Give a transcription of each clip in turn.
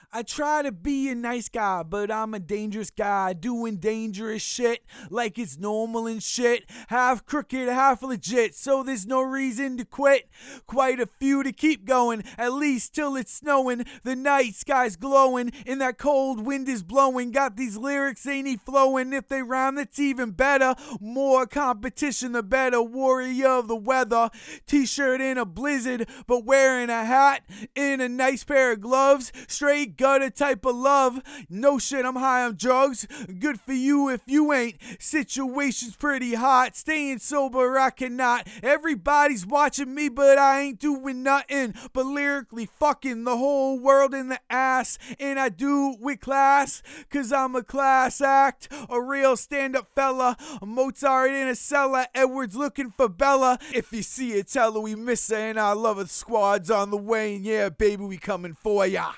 I try to be a nice guy, but I'm a dangerous guy doing dangerous shit like it's normal and shit. Half crooked, half legit, so there's no reason to quit. Quite a few to keep going, at least till it's snowing. The night sky's glowing and that cold wind is blowing. Got these lyrics, ain't he flowing? If they rhyme, that's even better. More competition, the better. Warrior of the weather. T-shirt in a blizzard, but wearing a hat in a nice pair of gloves. Straight gutter type of love. No shit, I'm high on drugs. Good for you if you ain't. Situation's pretty hot. Staying sober, I cannot. Everybody's watching me, but I ain't doing nothing but lyrically fucking the whole world in the ass. And I do it with class, cause I'm a class act. A real stand-up fella. Mozart in a cellar. Edward's looking for Bella. If you see her, tell her we miss her, and I love her. Squad's on the way, and yeah, baby, we coming for ya.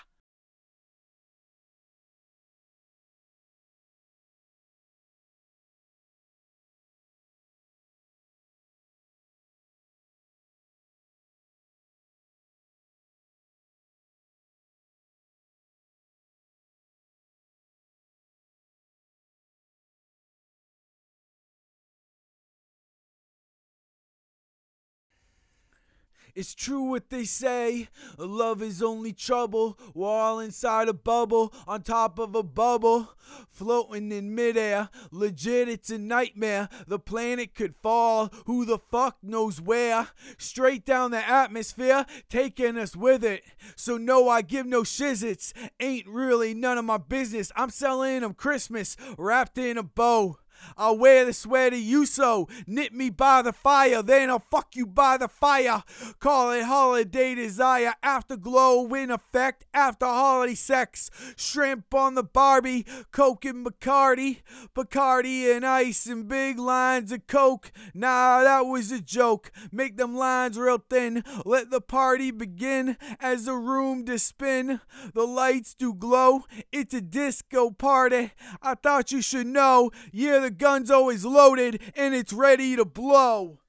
It's true what they say, love is only trouble. We're all inside a bubble, on top of a bubble, floating in midair. Legit, it's a nightmare. The planet could fall, who the fuck knows where? Straight down the atmosphere, taking us with it. So no, I give no shizits. Ain't really none of my business. I'm selling them Christmas, wrapped in a bow. I'll wear the sweater you sew. Knit me by the fire, then I'll fuck you by the fire. Call it holiday desire. Afterglow in effect. After holiday sex. Shrimp on the Barbie. Coke and Bacardi. Bacardi and ice and big lines of Coke. Nah, that was a joke. Make them lines real thin. Let the party begin as the room to spin. The lights do glow. It's a disco party. I thought you should know. Yeah, the gun's always loaded and it's ready to blow.